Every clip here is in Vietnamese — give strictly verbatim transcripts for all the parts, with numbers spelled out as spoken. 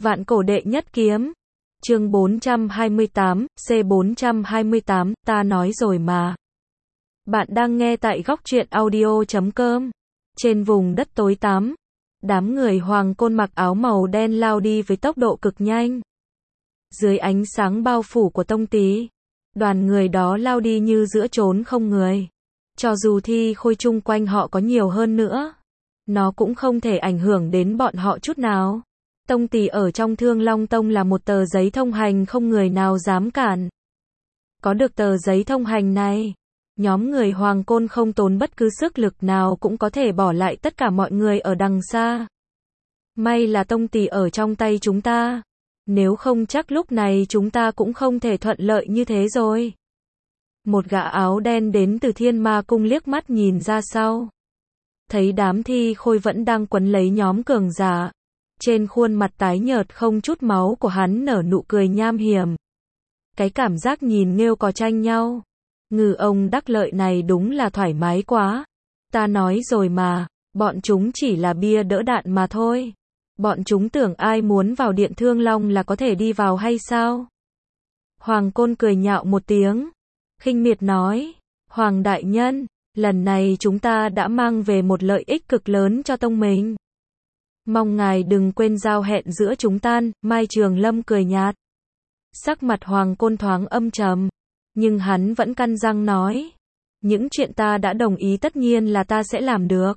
Vạn cổ đệ nhất kiếm. Chương bốn trăm hai mươi tám, C bốn trăm hai mươi tám, ta nói rồi mà. Bạn đang nghe tại góc truyện audio chấm com. Trên vùng đất tối tăm, đám người hoàng côn mặc áo màu đen lao đi với tốc độ cực nhanh. Dưới ánh sáng bao phủ của tông tí, đoàn người đó lao đi như giữa chốn không người. Cho dù thi khôi chung quanh họ có nhiều hơn nữa, nó cũng không thể ảnh hưởng đến bọn họ chút nào. Tông tỷ ở trong Thương Long Tông là một tờ giấy thông hành không người nào dám cản. Có được tờ giấy thông hành này, nhóm người hoàng côn không tốn bất cứ sức lực nào cũng có thể bỏ lại tất cả mọi người ở đằng xa. May là tông tỷ ở trong tay chúng ta. Nếu không chắc lúc này chúng ta cũng không thể thuận lợi như thế rồi. Một gã áo đen đến từ Thiên Ma Cung liếc mắt nhìn ra sau. Thấy đám thi khôi vẫn đang quấn lấy nhóm cường giả. Trên khuôn mặt tái nhợt không chút máu của hắn nở nụ cười nham hiểm. Cái cảm giác nhìn nghêu cò tranh nhau. Ngư ông đắc lợi này đúng là thoải mái quá. Ta nói rồi mà, bọn chúng chỉ là bia đỡ đạn mà thôi. Bọn chúng tưởng ai muốn vào Điện Thương Long là có thể đi vào hay sao? Hoàng Côn cười nhạo một tiếng, khinh miệt nói, Hoàng đại nhân, lần này chúng ta đã mang về một lợi ích cực lớn cho tông mình. Mong ngài đừng quên giao hẹn giữa chúng ta. Mai Trường Lâm cười nhạt. Sắc mặt Hoàng Côn thoáng âm trầm, nhưng hắn vẫn căn răng nói, những chuyện ta đã đồng ý tất nhiên là ta sẽ làm được.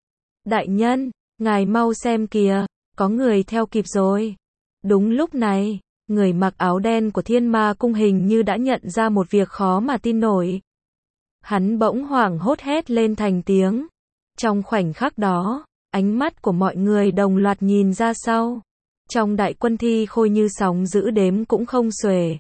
Đại nhân, ngài mau xem kìa, có người theo kịp rồi. Đúng lúc này, người mặc áo đen của Thiên Ma Cung hình như đã nhận ra một việc khó mà tin nổi. Hắn bỗng hoảng hốt hét lên thành tiếng. Trong khoảnh khắc đó, ánh mắt của mọi người đồng loạt nhìn ra sau. Trong đại quân thi khôi như sóng dữ đếm cũng không xuể.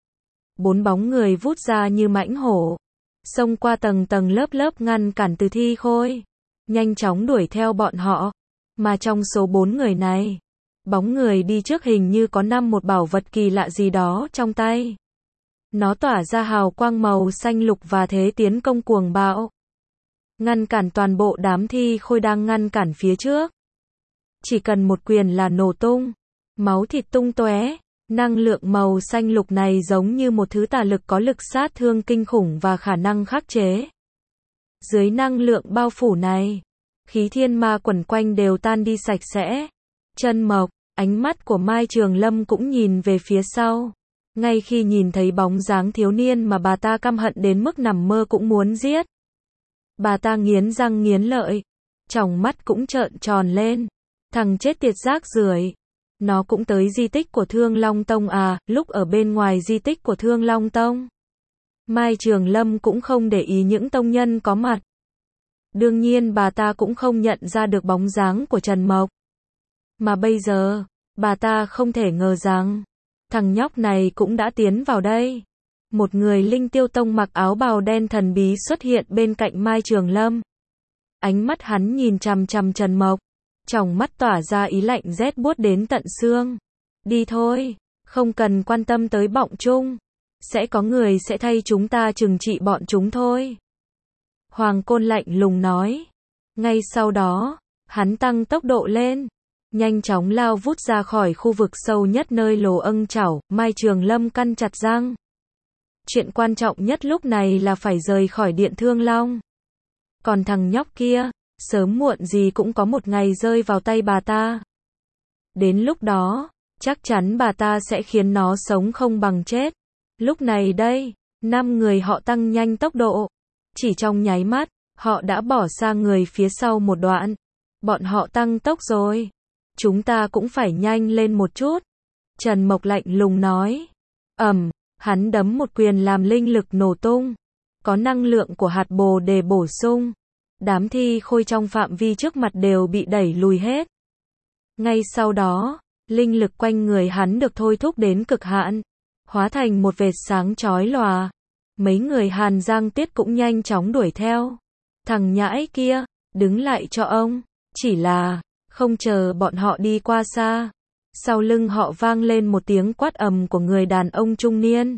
Bốn bóng người vút ra như mãnh hổ, xông qua tầng tầng lớp lớp ngăn cản từ thi khôi, nhanh chóng đuổi theo bọn họ. Mà trong số bốn người này, bóng người đi trước hình như có năm một bảo vật kỳ lạ gì đó trong tay. Nó tỏa ra hào quang màu xanh lục và thế tiến công cuồng bạo, ngăn cản toàn bộ đám thi khôi đang ngăn cản phía trước. Chỉ cần một quyền là nổ tung, máu thịt tung tóe. Năng lượng màu xanh lục này giống như một thứ tà lực có lực sát thương kinh khủng và khả năng khắc chế. Dưới năng lượng bao phủ này, khí thiên ma quẩn quanh đều tan đi sạch sẽ. Chân Mộc, ánh mắt của Mai Trường Lâm cũng nhìn về phía sau. Ngay khi nhìn thấy bóng dáng thiếu niên mà bà ta căm hận đến mức nằm mơ cũng muốn giết, bà ta nghiến răng nghiến lợi, tròng mắt cũng trợn tròn lên. Thằng chết tiệt rác rưởi, nó cũng tới di tích của Thương Long Tông à? Lúc ở bên ngoài di tích của Thương Long Tông, Mai Trường Lâm cũng không để ý những tông nhân có mặt. Đương nhiên bà ta cũng không nhận ra được bóng dáng của Trần Mộc. Mà bây giờ, bà ta không thể ngờ rằng, thằng nhóc này cũng đã tiến vào đây. Một người Linh Tiêu Tông mặc áo bào đen thần bí xuất hiện bên cạnh Mai Trường Lâm. Ánh mắt hắn nhìn chằm chằm Trần Mộc, tròng mắt tỏa ra ý lạnh rét buốt đến tận xương. Đi thôi, không cần quan tâm tới bọn chúng. Sẽ có người sẽ thay chúng ta trừng trị bọn chúng thôi. Hoàng Côn lạnh lùng nói. Ngay sau đó, hắn tăng tốc độ lên, nhanh chóng lao vút ra khỏi khu vực sâu nhất nơi lồ âng chảo. Mai Trường Lâm căn chặt răng. Chuyện quan trọng nhất lúc này là phải rời khỏi Điện Thương Long. Còn thằng nhóc kia, sớm muộn gì cũng có một ngày rơi vào tay bà ta. Đến lúc đó, chắc chắn bà ta sẽ khiến nó sống không bằng chết. Lúc này đây, năm người họ tăng nhanh tốc độ. Chỉ trong nháy mắt, họ đã bỏ xa người phía sau một đoạn. Bọn họ tăng tốc rồi. Chúng ta cũng phải nhanh lên một chút. Trần Mộc lạnh lùng nói. Ầm, hắn đấm một quyền làm linh lực nổ tung. Có năng lượng của hạt bồ đề bổ sung. Đám thi khôi trong phạm vi trước mặt đều bị đẩy lùi hết. Ngay sau đó, linh lực quanh người hắn được thôi thúc đến cực hạn, hóa thành một vệt sáng chói lòa. Mấy người Hàn Giang Tiết cũng nhanh chóng đuổi theo. Thằng nhãi kia, đứng lại cho ông. Chỉ là, không chờ bọn họ đi qua xa, sau lưng họ vang lên một tiếng quát ầm của người đàn ông trung niên.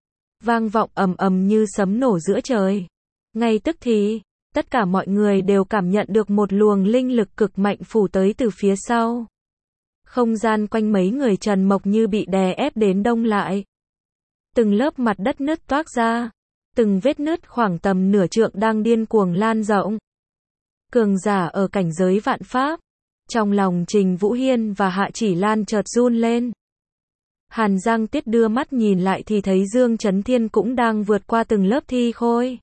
Vang vọng ầm ầm như sấm nổ giữa trời. Ngay tức thì, tất cả mọi người đều cảm nhận được một luồng linh lực cực mạnh phủ tới từ phía sau. Không gian quanh mấy người Trần Mộc như bị đè ép đến đông lại. Từng lớp mặt đất nứt toác ra. Từng vết nứt khoảng tầm nửa trượng đang điên cuồng lan rộng. Cường giả ở cảnh giới vạn pháp. Trong lòng Trình Vũ Hiên và Hạ Chỉ Lan chợt run lên. Hàn Giang Tiết đưa mắt nhìn lại thì thấy Dương Chấn Thiên cũng đang vượt qua từng lớp thi khôi.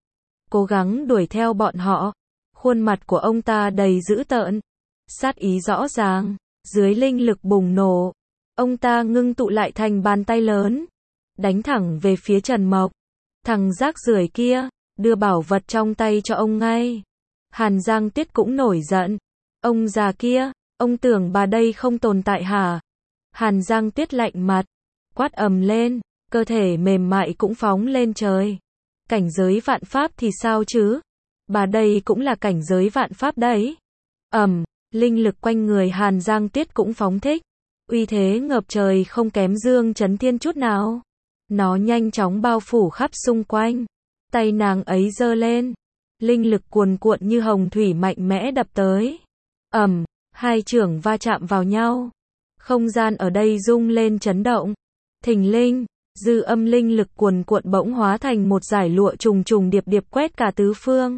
Cố gắng đuổi theo bọn họ. Khuôn mặt của ông ta đầy dữ tợn. Sát ý rõ ràng. Dưới linh lực bùng nổ. Ông ta ngưng tụ lại thành bàn tay lớn. Đánh thẳng về phía Trần Mộc. Thằng rác rưởi kia, đưa bảo vật trong tay cho ông ngay. Hàn Giang Tiết cũng nổi giận. Ông già kia, ông tưởng bà đây không tồn tại hả? Hàn Giang Tiết lạnh mặt, quát ầm lên, cơ thể mềm mại cũng phóng lên trời. Cảnh giới vạn pháp thì sao chứ? Bà đây cũng là cảnh giới vạn pháp đấy. Ầm, linh lực quanh người Hàn Giang Tiết cũng phóng thích. Uy thế ngập trời không kém Dương Chấn Thiên chút nào. Nó nhanh chóng bao phủ khắp xung quanh. Tay nàng ấy giơ lên. Linh lực cuồn cuộn như hồng thủy mạnh mẽ đập tới. Ầm, hai chưởng va chạm vào nhau. Không gian ở đây rung lên chấn động. Thình linh, dư âm linh lực cuồn cuộn bỗng hóa thành một dải lụa trùng trùng điệp điệp quét cả tứ phương.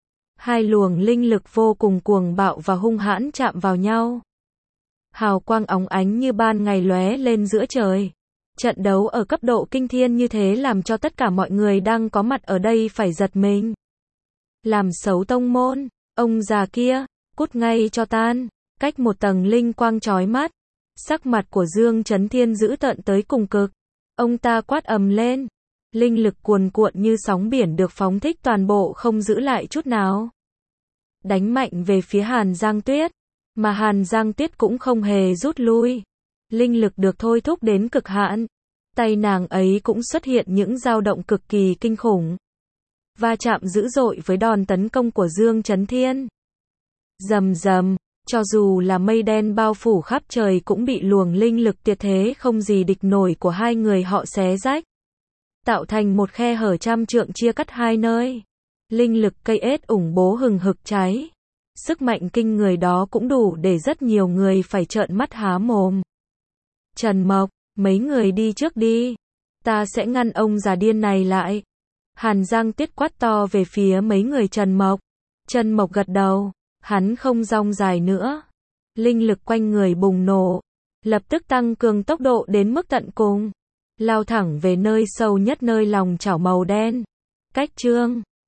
Hai luồng linh lực vô cùng cuồng bạo và hung hãn chạm vào nhau. Hào quang óng ánh như ban ngày lóe lên giữa trời. Trận đấu ở cấp độ kinh thiên như thế làm cho tất cả mọi người đang có mặt ở đây phải giật mình. Làm xấu tông môn, ông già kia, cút ngay cho tan. Cách một tầng linh quang chói mắt. Sắc mặt của Dương Chấn Thiên dữ tợn tới cùng cực. Ông ta quát ầm lên. Linh lực cuồn cuộn như sóng biển được phóng thích toàn bộ không giữ lại chút nào. Đánh mạnh về phía Hàn Giang Tuyết. Mà Hàn Giang Tuyết cũng không hề rút lui. Linh lực được thôi thúc đến cực hạn. Tay nàng ấy cũng xuất hiện những dao động cực kỳ kinh khủng. Va chạm dữ dội với đòn tấn công của Dương Chấn Thiên. Rầm rầm, cho dù là mây đen bao phủ khắp trời cũng bị luồng linh lực tuyệt thế không gì địch nổi của hai người họ xé rách. Tạo thành một khe hở trăm trượng chia cắt hai nơi. Linh lực cây ết ủng bố hừng hực cháy. Sức mạnh kinh người đó cũng đủ để rất nhiều người phải trợn mắt há mồm. Trần Mộc, mấy người đi trước đi. Ta sẽ ngăn ông già điên này lại. Hàn Giang Tiết quát to về phía mấy người Trần Mộc. Trần Mộc gật đầu. Hắn không rong dài nữa. Linh lực quanh người bùng nổ. Lập tức tăng cường tốc độ đến mức tận cùng. Lao thẳng về nơi sâu nhất nơi lòng chảo màu đen. Cách chương